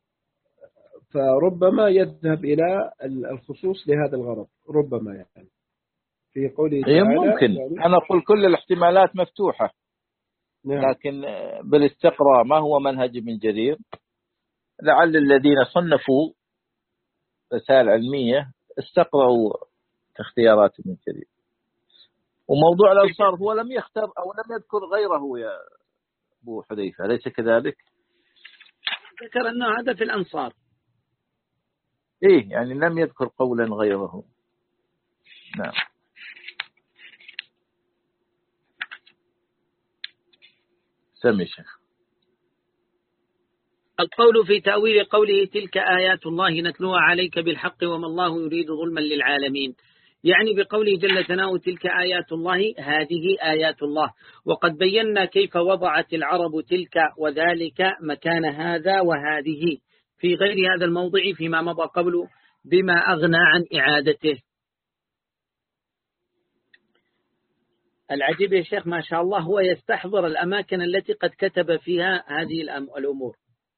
فربما يذهب إلى الخصوص لهذا الغرض، ربما يعني في قوله تعالى ممكن يعني أنا أقول كل الاحتمالات مفتوحة. نعم. لكن بالاستقراء ما هو منهج ابن جرير، لعل الذين صنفوا رسائل علمية استقرأوا اختيارات ابن جرير. وموضوع الأنصار هو لم يختار أو لم يذكر غيره يا أبو حذيفة، أليس كذلك؟ ذكر أنه هذا في الأنصار. إيه يعني لم يذكر قولا غيره. نعم. سمي شيخ. القول في تأويل قوله تلك آيات الله نتلوها عليك بالحق وما الله يريد ظلما للعالمين، يعني بقوله جل ثناؤه تلك آيات الله، هذه آيات الله. وقد بينا كيف وضعت العرب تلك وذلك مكان هذا وهذه في غير هذا الموضع فيما مضى قبله بما أغنى عن إعادته. العجيب يا شيخ ما شاء الله هو يستحضر الأماكن التي قد كتب فيها هذه الأمور.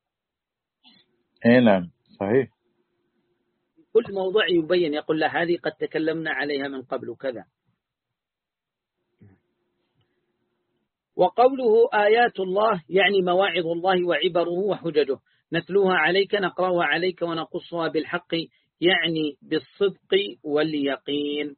اي نعم صحيح. كل موضوع يبين يقول له هذه قد تكلمنا عليها من قبل كذا. وقوله آيات الله يعني مواعظ الله وعبره وحججه، نتلوها عليك نقرأها عليك ونقصها بالحق يعني بالصدق واليقين.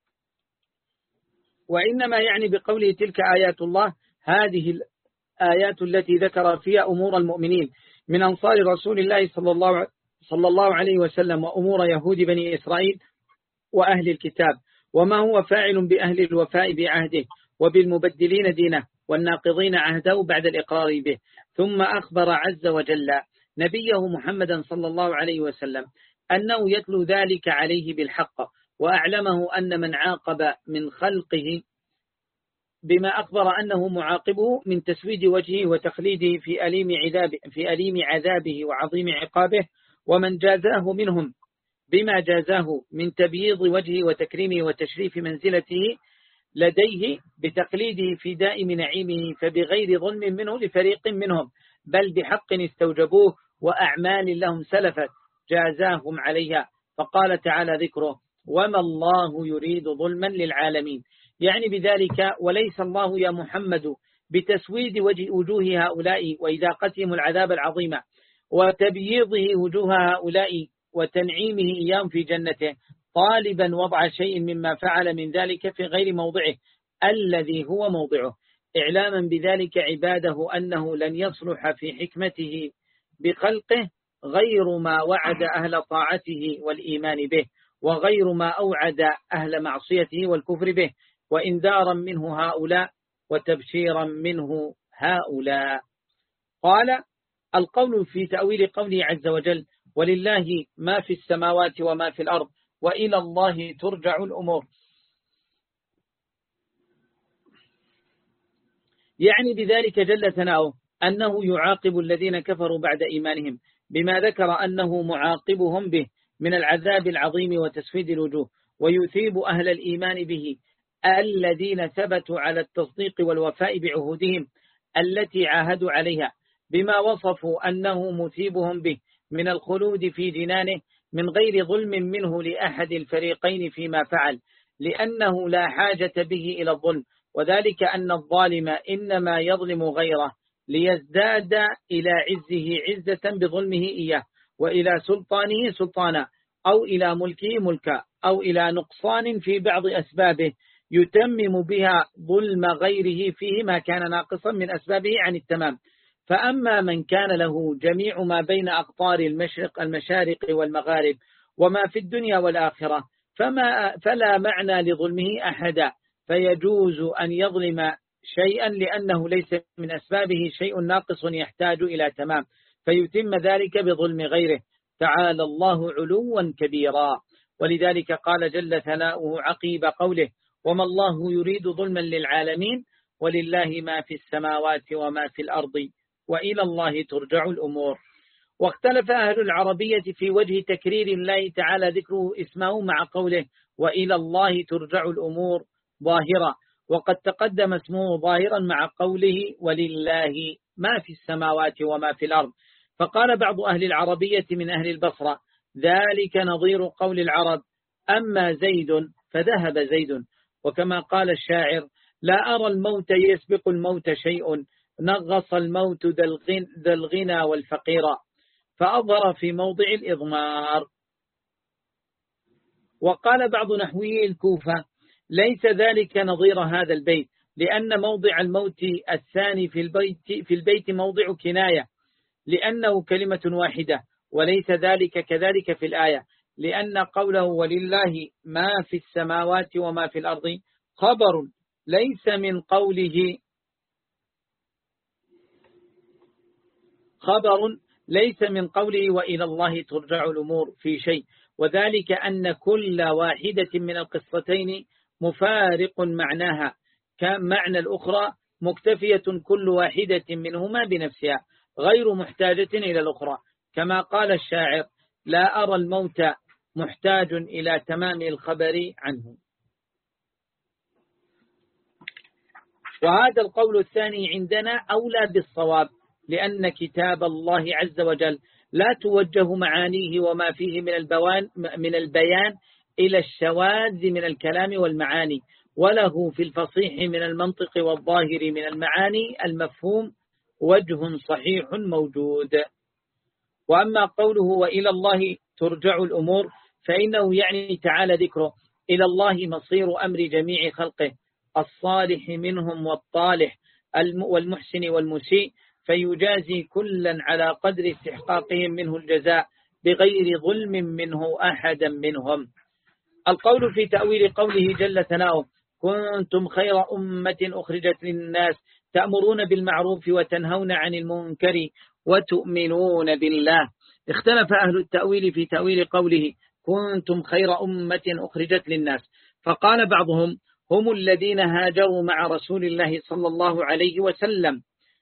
وإنما يعني بقوله تلك آيات الله هذه الآيات التي ذكر فيها أمور المؤمنين من أنصار رسول الله صلى الله صلى الله عليه وسلم وأمور يهود بني إسرائيل وأهل الكتاب، وما هو فاعل بأهل الوفاء بعهده وبالمبدلين دينه والناقضين عهده بعد الإقرار به. ثم أخبر عز وجل نبيه محمدا صلى الله عليه وسلم أنه يتلو ذلك عليه بالحق، وأعلمه أن من عاقب من خلقه بما أخبر أنه معاقبه من تسويد وجهه وتخليده في أليم عذابه, في أليم عذابه وعظيم عقابه، ومن جازاه منهم بما جازاه من تبييض وجهه وتكريمه وتشريف منزلته لديه بتقليده في دائم نعيمه، فبغير ظلم منه لفريق منهم بل بحق استوجبوه وأعمال لهم سلفت جازاهم عليها. فقال تعالى ذكره وما الله يريد ظلما للعالمين، يعني بذلك وليس الله يا محمد بتسويد وجه وجوه هؤلاء وإذاقتهم العذاب العظيم وتبييضه وجوه هؤلاء وتنعيمه إياهم في جنته، طالبا وضع شيء مما فعل من ذلك في غير موضعه الذي هو موضعه، إعلاما بذلك عباده أنه لن يصلح في حكمته بخلقه غير ما وعد أهل طاعته والإيمان به، وغير ما أوعد أهل معصيته والكفر به، وإنذارا منه هؤلاء وتبشيرا منه هؤلاء. قال القول في تأويل قوله عز وجل ولله ما في السماوات وما في الأرض وإلى الله ترجع الأمور. يعني بذلك جل ثناؤه أنه يعاقب الذين كفروا بعد إيمانهم بما ذكر أنه معاقبهم به من العذاب العظيم وتسويد الوجوه، ويثيب أهل الإيمان به الذين ثبتوا على التصديق والوفاء بعهودهم التي عاهدوا عليها بما وصفوا أنه مثيبهم به من الخلود في جنانه من غير ظلم منه لأحد الفريقين فيما فعل، لأنه لا حاجة به إلى الظلم، وذلك أن الظالم إنما يظلم غيره ليزداد إلى عزه عزة بظلمه إياه، وإلى سلطانه سلطانا، أو إلى ملكه ملكا، أو إلى نقصان في بعض أسبابه يتمم بها ظلم غيره فيه ما كان ناقصا من أسبابه عن التمام. فأما من كان له جميع ما بين أقطار المشرق المشارق والمغارب وما في الدنيا والآخرة فما فلا معنى لظلمه أحدا، فيجوز أن يظلم شيئا لأنه ليس من أسبابه شيء ناقص يحتاج إلى تمام فيتم ذلك بظلم غيره، تعالى الله علوا كبيرا. ولذلك قال جل ثناؤه عقيب قوله وما الله يريد ظلما للعالمين ولله ما في السماوات وما في الأرض وإلى الله ترجع الأمور. واختلف أهل العربية في وجه تكرير الله تعالى ذكره اسمه مع قوله وإلى الله ترجع الأمور ظاهرة، وقد تقدم اسمه ظاهرا مع قوله ولله ما في السماوات وما في الأرض. فقال بعض أهل العربية من أهل البصرة ذلك نظير قول العرب أما زيد فذهب زيد، وكما قال الشاعر لا أرى الموت يسبق الموت شيء نغص الموت ذا الغنى والفقير، فأظهر في موضع الإضمار. وقال بعض نحوي الكوفة ليس ذلك نظير هذا البيت، لأن موضع الموت الثاني في البيت, في البيت موضع كناية لأنه كلمة واحدة، وليس ذلك كذلك في الآية، لأن قوله ولله ما في السماوات وما في الأرض خبر ليس من قوله خبر ليس من قوله وإلى الله ترجع الأمور في شيء، وذلك أن كل واحدة من القصتين مفارق معناها كمعنى الأخرى مكتفية كل واحدة منهما بنفسها غير محتاجة إلى الأخرى، كما قال الشاعر لا أرى الموت محتاج إلى تمام الخبر عنه. وهذا القول الثاني عندنا أولى بالصواب، لأن كتاب الله عز وجل لا توجه معانيه وما فيه من البوان من البيان إلى الشواذ من الكلام والمعاني، وله في الفصيح من المنطق والظاهر من المعاني المفهوم وجه صحيح موجود. وأما قوله وإلى الله ترجع الأمور فإنه يعني تعالى ذكره إلى الله مصير أمر جميع خلقه الصالح منهم والطالح والمحسن والمسيء، فيجازي كلا على قدر استحقاقهم منه الجزاء بغير ظلم منه أحدا منهم. القول في تأويل قوله جل ثناؤه كنتم خير أمة أخرجت للناس تأمرون بالمعروف وتنهون عن المنكر وتؤمنون بالله. اختلف أهل التأويل في تأويل قوله كنتم خير أمة أخرجت للناس، فقال بعضهم هم الذين هاجروا مع رسول الله صلى الله عليه وسلم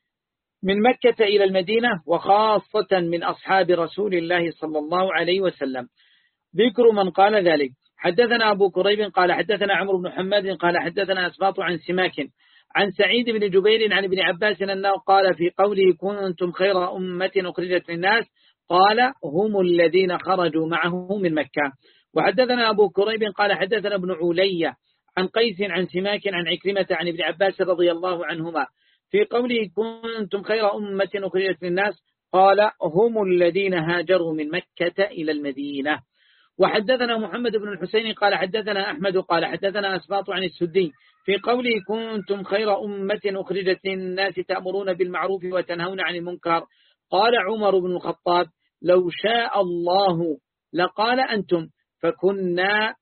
من مكة إلى المدينة، وخاصة من أصحاب رسول الله صلى الله عليه وسلم. ذكر من قال ذلك حدثنا أبو كريب قال حدثنا عمرو بن حماد قال حدثنا أسباط عن سماك عن سعيد بن جبير عن ابن عباس أنه قال في قوله كنتم خير أمة أخرجت للناس قال هم الذين خرجوا معه من مكة. وحدثنا أبو كريب قال حدثنا ابن علي عن قيس عن سماك عن عكرمة عن ابن عباس رضي الله عنهما في قوله كنتم خير أمة أخرجت للناس قال هم الذين هاجروا من مكة إلى المدينة. وحدثنا محمد بن الحسين قال حدثنا أحمد قال حدثنا أسباط عن السدي في قوله كنتم خير أمة أخرجت للناس تأمرون بالمعروف وتنهون عن المنكر قال عمر بن الخطاب لو شاء الله لقال أنتم فكنا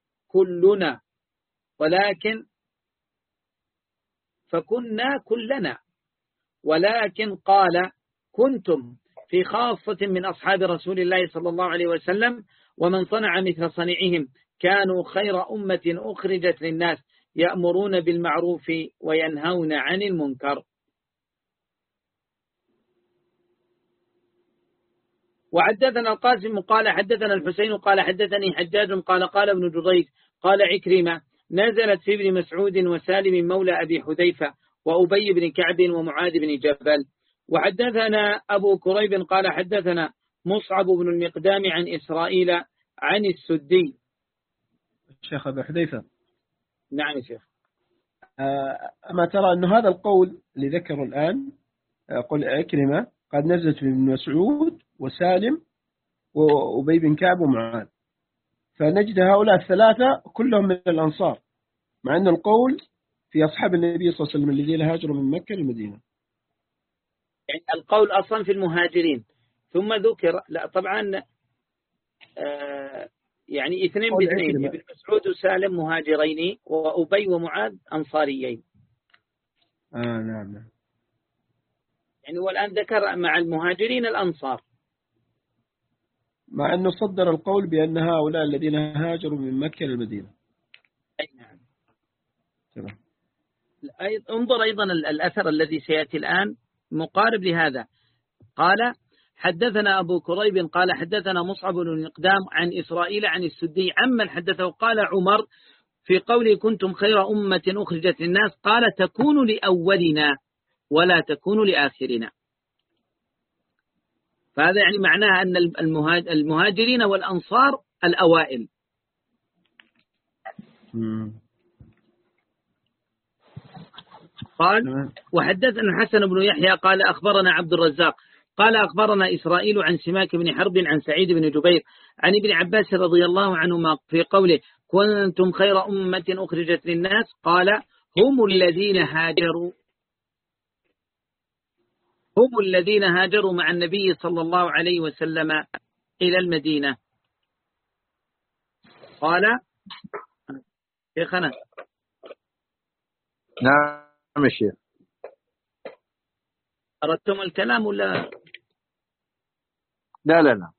كلنا ولكن فكنا كلنا ولكن قال كنتم في خاصة من أصحاب رسول الله صلى الله عليه وسلم ومن صنع مثل صنيعهم كانوا خير أمة أخرجت للناس يأمرون بالمعروف وينهون عن المنكر. وحدثنا القاسم قال حدثنا الحسين قال حدثني حجاج قال قال ابن جريج قال عكرمة نزلت في ابن مسعود وسالم مولى أبي حذيفة وأبي بن كعب ومعاذ بن جبل. وحدثنا أبو كريب قال حدثنا مصعب بن المقدام عن إسرائيل عن السدي. الشيخ أبو حذيفة. نعم شيخ. أما ترى أن هذا القول اللي ذكره الآن قل عكرمة قد نزلت في ابن مسعود وسالم وأبي بن كعب ومعاذ، فنجد هؤلاء الثلاثة كلهم من الأنصار، مع أن القول في أصحاب النبي صلى الله عليه وسلم الذين هاجروا من مكة للمدينة. يعني القول أصلا في المهاجرين ثم ذكر، لا طبعا آه يعني اثنين باثنين، ابن مسعود وسالم مهاجرين وأبي ومعاذ أنصاريين. آه نعم نعم. يعني والآن ذكر مع المهاجرين الأنصار، مع أنه صدر القول بأن هؤلاء الذين هاجروا من مكة للمدينة. أي نعم. تمام. انظر أيضا الأثر الذي سيأتي الآن مقارب لهذا. قال حدثنا أبو كريب قال حدثنا مصعب بن المقدام عن إسرائيل عن السدي عمن حدثه قال عمر في قوله كنتم خير أمة أخرجت للناس قال تكون لأولنا ولا تكون لآخرنا. فهذا يعني معناه أن المهاجرين والأنصار الأوائل. قال وحدثنا حسن بن يحيى قال أخبرنا عبد الرزاق قال أخبرنا إسرائيل عن سماك بن حرب عن سعيد بن جبير عن ابن عباس رضي الله عنهما في قوله كنتم خير أمة أخرجت للناس قال هم الذين هاجروا هم الذين هاجروا مع النبي صلى الله عليه وسلم إلى المدينة. قال شيخنا. نعم يا شيخ. أردتم الكلام ولا؟ لا لا لا.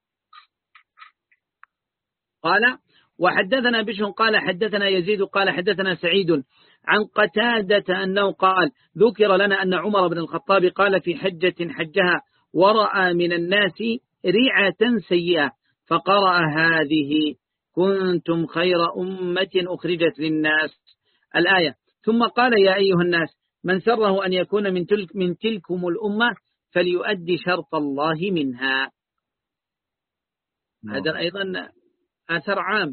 قال وحدثنا بشر قال حدثنا يزيد قال حدثنا سعيد عن قتادة أنه قال ذكر لنا أن عمر بن الخطاب قال في حجة حجها ورأى من الناس ريعة سيئة فقرأ هذه كنتم خير أمة أخرجت للناس الآية، ثم قال يا أيها الناس من سره أن يكون من تلك من تلكم الأمة فليؤدي شرط الله منها. هذا أيضا أثر عام.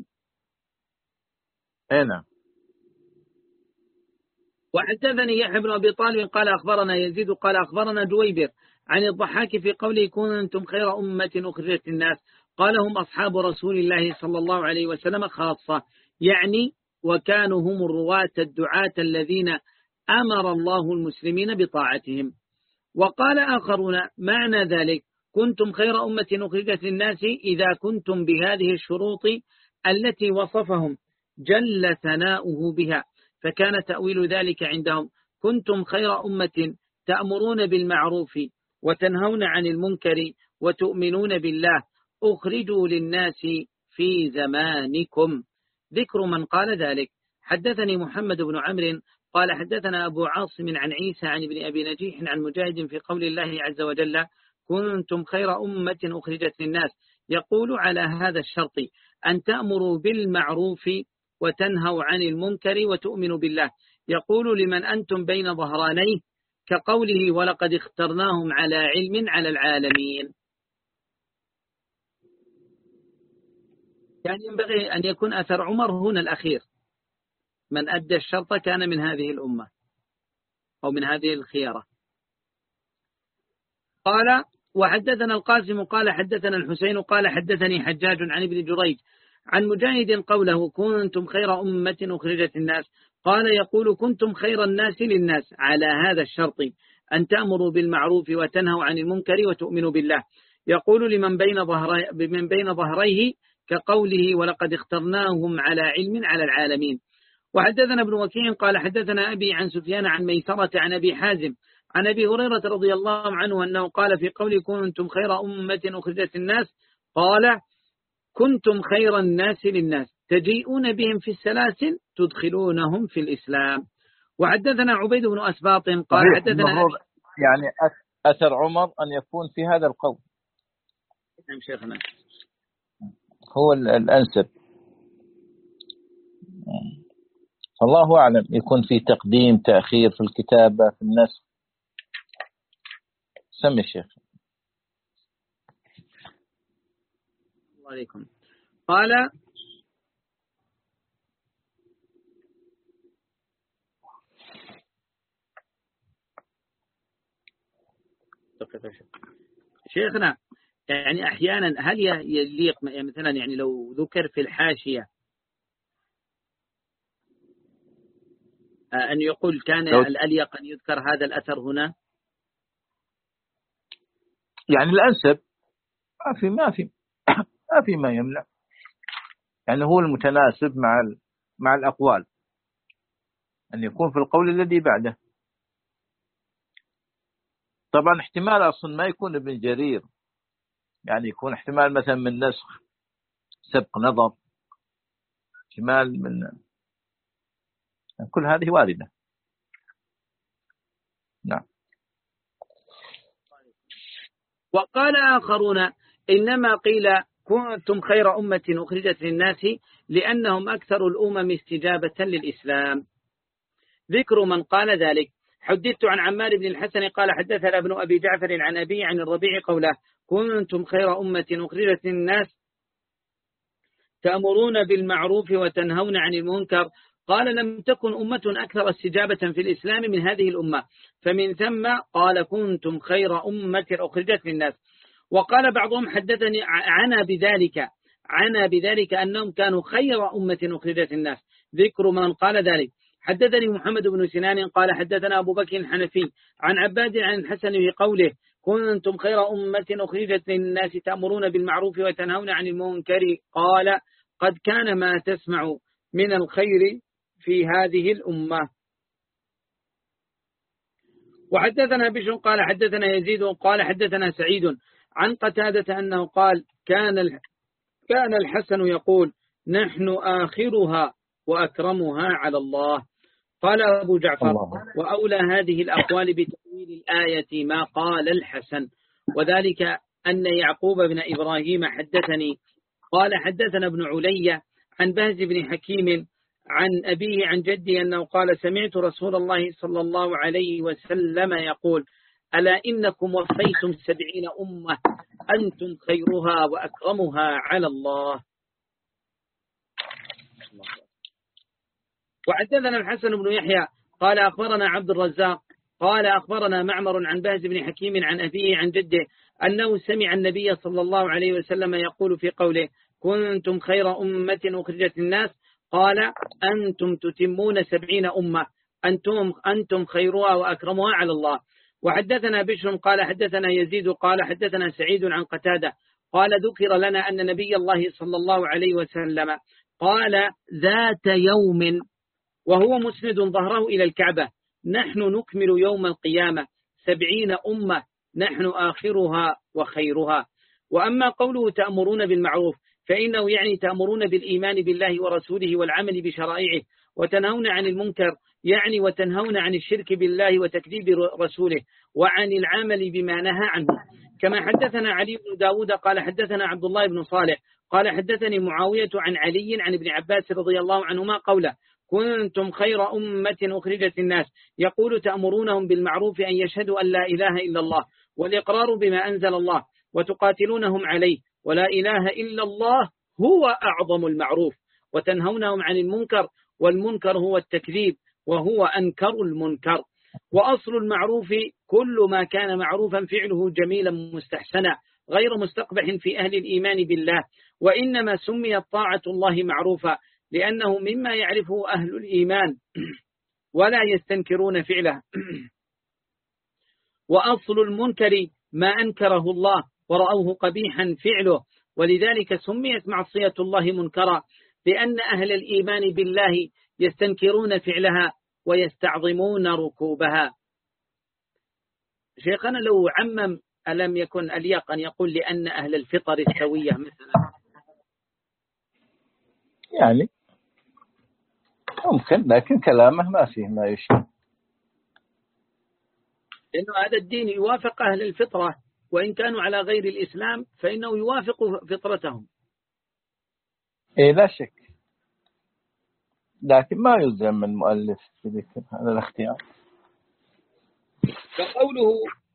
أنا وحدثني يحيى بن أبي طالب قال أخبرنا يزيد قال أخبرنا جويبر عن الضحاك في قوله كنتم خير أمة أخرجت للناس قال هم أصحاب رسول الله صلى الله عليه وسلم خاصة، يعني وكانوا هم الرواة الدعاة الذين أمر الله المسلمين بطاعتهم. وقال آخرون معنى ذلك كنتم خير أمة أخرجت للناس إذا كنتم بهذه الشروط التي وصفهم جل ثناؤه بها، فكان تأويل ذلك عندهم كنتم خير أمة تأمرون بالمعروف وتنهون عن المنكر وتؤمنون بالله أخرجوا للناس في زمانكم. ذكر من قال ذلك. حدثني محمد بن عمرو قال حدثنا أبو عاصم عن عيسى عن ابن أبي نجيح عن مجاهد في قول الله عز وجل كنتم خير أمة أخرجت للناس يقول على هذا الشرط أن تأمروا بالمعروف وتنهوا عن المنكر وتؤمنوا بالله، يقول لمن أنتم بين ظهرانيه كقوله ولقد اخترناهم على علم على العالمين. يعني ينبغي أن يكون أثر عمر هنا الأخير من أدى الشرط كان من هذه الأمة أو من هذه الخيارة. قال وحدثنا القاسم قال حدثنا الحسين قال حدثني حجاج عن ابن جريج عن مجاهد قوله كنتم خير أمة أخرجت الناس قال يقول كنتم خير الناس للناس على هذا الشرط أن تأمروا بالمعروف وتنهوا عن المنكر وتؤمنوا بالله، يقول لمن بين ظهري من بين ظهريه كقوله ولقد اخترناهم على علم على العالمين. وحدثنا ابن وكيع قال حدثنا أبي عن سفيان عن ميسرة عن أبي حازم عن أبي هريرة رضي الله عنه أنه قال في قول كنتم خير أمة أخرجت الناس قال كنتم خير الناس للناس تجيئون بهم في السلاسل تدخلونهم في الإسلام. وحدثنا عبيد بن أسباط قال حدثنا يعني أثر عمر أن يكون في هذا القول. نعم شيخنا هو الأنسب. الله أعلم يكون في تقديم تأخير في الكتابة في النسخ. سمي الشيخ. الله عليكم. قال شيخنا يعني أحيانا هل يليق مثلا يعني لو ذكر في الحاشية أن يقول كان الأليق أن يذكر هذا الأثر هنا؟ يعني الأنسب ما في ما في ما في ما يمنع، يعني هو المتناسب مع مع الأقوال أن يكون في القول الذي بعده. طبعا احتمال أصلا ما يكون ابن جرير، يعني يكون احتمال مثلا من نسخ سبق نظر، احتمال من كل هذه واردة. نعم. وقال آخرون إنما قيل كنتم خير أمة أخرجت للناس لأنهم أكثر الأمم استجابة للإسلام. ذكر من قال ذلك. حدثت عن عمار بن الحسن قال حدثنا ابن أبي جعفر عن أبي عن الربيع قوله كنتم خير أمة أخرجت للناس تأمرون بالمعروف وتنهون عن المنكر. قال لم تكن أمة أكثر استجابة في الإسلام من هذه الأمة، فمن ثم قال كنتم خير أمة أخرجت للناس. وقال بعضهم حدثني عنا بذلك عنا بذلك أنهم كانوا خير أمة أخرجت الناس. ذكر من قال ذلك. حدثني محمد بن سنان قال حدثنا أبو بكر الحنفي عن عباد عن الحسن في قوله كنتم خير أمة أخرجت للناس تأمرون بالمعروف وتنهون عن المنكر. قال قد كان ما تسمع من الخير في هذه الأمة. وحدثنا بشر قال حدثنا يزيد قال حدثنا سعيد عن قتادة أنه قال كان كان الحسن يقول نحن آخرها وأكرمها على الله. قال أبو جعفر الله. وأولى هذه الأقوال بتأويل الآية ما قال الحسن، وذلك أن يعقوب بن إبراهيم حدثني قال حدثنا ابن علي عن بهز بن حكيم عن أبيه عن جدي أنه قال سمعت رسول الله صلى الله عليه وسلم يقول ألا إنكم وفيتم سبعين أمة أنتم خيرها وأكرمها على الله. وحدثنا الحسن بن يحيى قال أخبرنا عبد الرزاق قال أخبرنا معمر عن بهز بن حكيم عن أبيه عن جده أنه سمع النبي صلى الله عليه وسلم يقول في قوله كنتم خير أمة أخرجت الناس قال أنتم تتمون سبعين أمة أنتم, أنتم خيرها وأكرمها على الله. وحدثنا بشر قال حدثنا يزيد قال حدثنا سعيد عن قتادة قال ذكر لنا أن نبي الله صلى الله عليه وسلم قال ذات يوم وهو مسند ظهره إلى الكعبة نحن نكمل يوم القيامة سبعين أمة نحن آخرها وخيرها. وأما قوله تأمرون بالمعروف فإنه يعني تأمرون بالإيمان بالله ورسوله والعمل بشرائعه وتنهون عن المنكر، يعني وتنهون عن الشرك بالله وتكذيب رسوله وعن العمل بما نهى عنه. كما حدثنا علي بن داود قال حدثنا عبد الله بن صالح قال حدثني معاوية عن علي عن ابن عباس رضي الله عنهما قوله كنتم خير أمة أخرجت الناس يقول تأمرونهم بالمعروف أن يشهدوا أن لا إله إلا الله والإقرار بما أنزل الله وتقاتلونهم عليه ولا إله إلا الله هو أعظم المعروف وتنهونهم عن المنكر والمنكر هو التكذيب وهو أنكر المنكر. وأصل المعروف كل ما كان معروفا فعله جميلا مستحسنا غير مستقبح في أهل الإيمان بالله، وإنما سميت طاعة الله معروفا لأنه مما يعرفه أهل الإيمان ولا يستنكرون فعله. وأصل المنكر ما أنكره الله ورأوه قبيحا فعله، ولذلك سميت معصية الله منكرا لأن أهل الإيمان بالله يستنكرون فعلها ويستعظمون ركوبها. شيخنا لو عمم ألم يكن أليق أن يقول لأن أهل الفطر السوية مثلا؟ يعني ممكن، لكن كلامه ما فيه ما يشبه، لأنه هذا الدين يوافق أهل الفطرة، وإن كانوا على غير الإسلام فإنه يوافق فطرتهم. إيه لا شك، لكن ما يلزم من المؤلف في ذكر هذا الاختيار. فقوله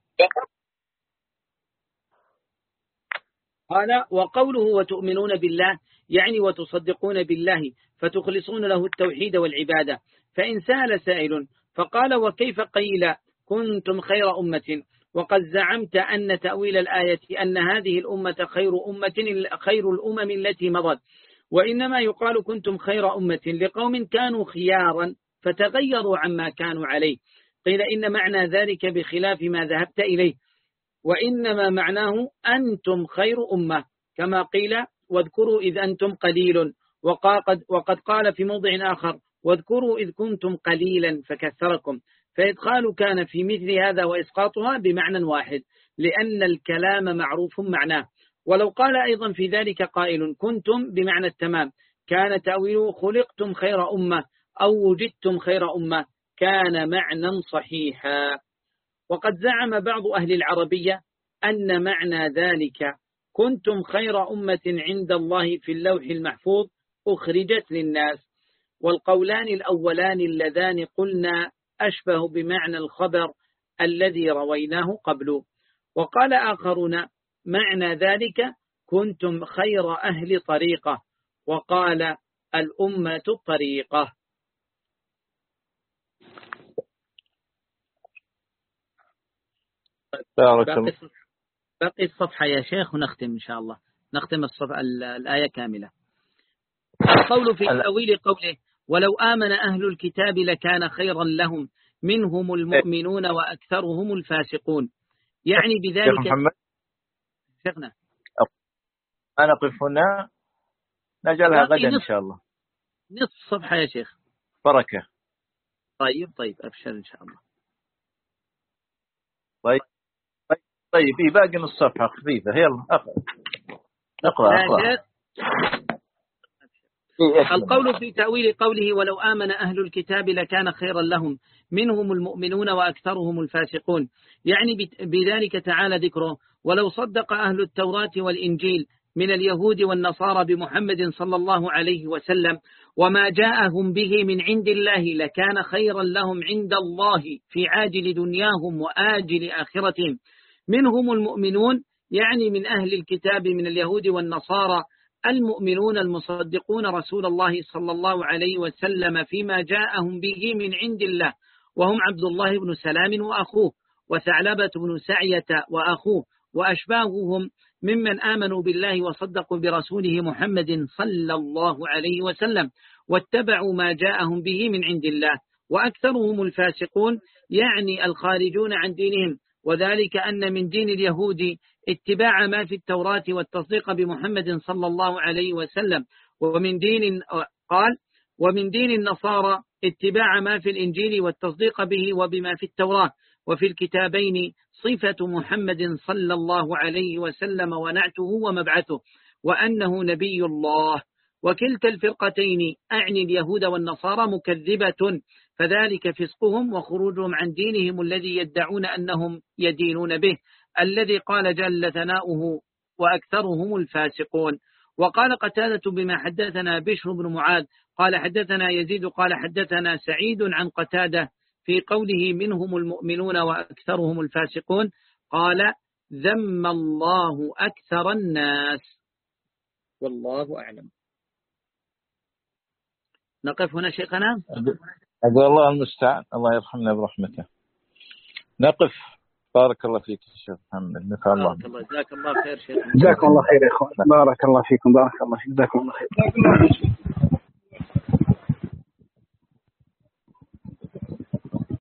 قال وقوله وتؤمنون بالله يعني وتصدقون بالله فتخلصون له التوحيد والعبادة. فإن سأل سائل فقال وكيف قيل كنتم خير أمة وقد زعمت أن تأويل الآية أن هذه الأمة خير أمة خير الأمم التي مضت، وإنما يقال كنتم خير أمة لقوم كانوا خيارا فتغيروا عما كانوا عليه. قيل إن معنى ذلك بخلاف ما ذهبت إليه، وإنما معناه أنتم خير أمة، كما قيل واذكروا إذ أنتم قليل، وقد, وقد قال في موضع آخر واذكروا إذ كنتم قليلا فكثركم. فإدخال كان في مثل هذا وإسقاطها بمعنى واحد، لأن الكلام معروف معناه. ولو قال أيضا في ذلك قائل كنتم بمعنى التمام كان تأويله خلقتم خير أمة أو وجدتم خير أمة، كان معنى صحيحا. وقد زعم بعض أهل العربية أن معنى ذلك كنتم خير أمة عند الله في اللوح المحفوظ أخرجت للناس، والقولان الأولان اللذان قلنا أشبه بمعنى الخبر الذي رويناه قبل. وقال آخرون معنى ذلك كنتم خير أهل طريقة، وقال الأمة الطريقة. باقي, باقي الصفحة يا شيخ ونختم إن شاء الله، نختم الصفحة الآية كاملة. القول في تأويل قوله ولو آمن أهل الكتاب لكان خيرا لهم منهم المؤمنون وأكثرهم الفاسقون، يعني بذلك محمد شيخنا أنا أقف هنا نجلها غدا إن شاء الله. نصف صفحة يا شيخ بركة. طيب طيب أبشر إن شاء الله. طيب طيب إيه باقي نص صفحة خفيفة، يلا أقرأ أقرأ أقرأ. القول في تأويل قوله ولو آمن أهل الكتاب لكان خيرا لهم منهم المؤمنون وأكثرهم الفاسقون، يعني بذلك تعالى ذكره ولو صدق أهل التوراة والإنجيل من اليهود والنصارى بمحمد صلى الله عليه وسلم وما جاءهم به من عند الله لكان خيرا لهم عند الله في عاجل دنياهم وآجل آخرتهم. منهم المؤمنون يعني من أهل الكتاب من اليهود والنصارى المؤمنون المصدقون رسول الله صلى الله عليه وسلم فيما جاءهم به من عند الله، وهم عبد الله بن سلام وأخوه وثعلبة بن سعية وأخوه وأشباههم ممن آمنوا بالله وصدقوا برسوله محمد صلى الله عليه وسلم واتبعوا ما جاءهم به من عند الله. وأكثرهم الفاسقون يعني الخارجون عن دينهم، وذلك أن من دين اليهود اتباع ما في التوراة والتصديق بمحمد صلى الله عليه وسلم، ومن دين قال ومن دين النصارى اتباع ما في الإنجيل والتصديق به وبما في التوراة، وفي الكتابين صفة محمد صلى الله عليه وسلم ونعته ومبعثه وأنه نبي الله. وكلتا الفرقتين أعني اليهود والنصارى مكذبة، فذلك فسقهم وخروجهم عن دينهم الذي يدعون أنهم يدينون به، الذي قال جل ثناؤه وأكثرهم الفاسقون. وقال قتادة بما حدثنا بشر بن معاذ قال حدثنا يزيد قال حدثنا سعيد عن قتادة في قوله منهم المؤمنون وأكثرهم الفاسقون قال ذم الله أكثر الناس، والله أعلم. نقف هنا شيخنا. أقول الله المستعان، الله يرحمنا برحمته. نقف. بارك الله فيك شيخ محمد، نفع الله. جزاك الله خير شيخ. جزاكم الله خير يا اخوان، بارك الله فيكم، بارك الله فيكم، جزاكم الله خير.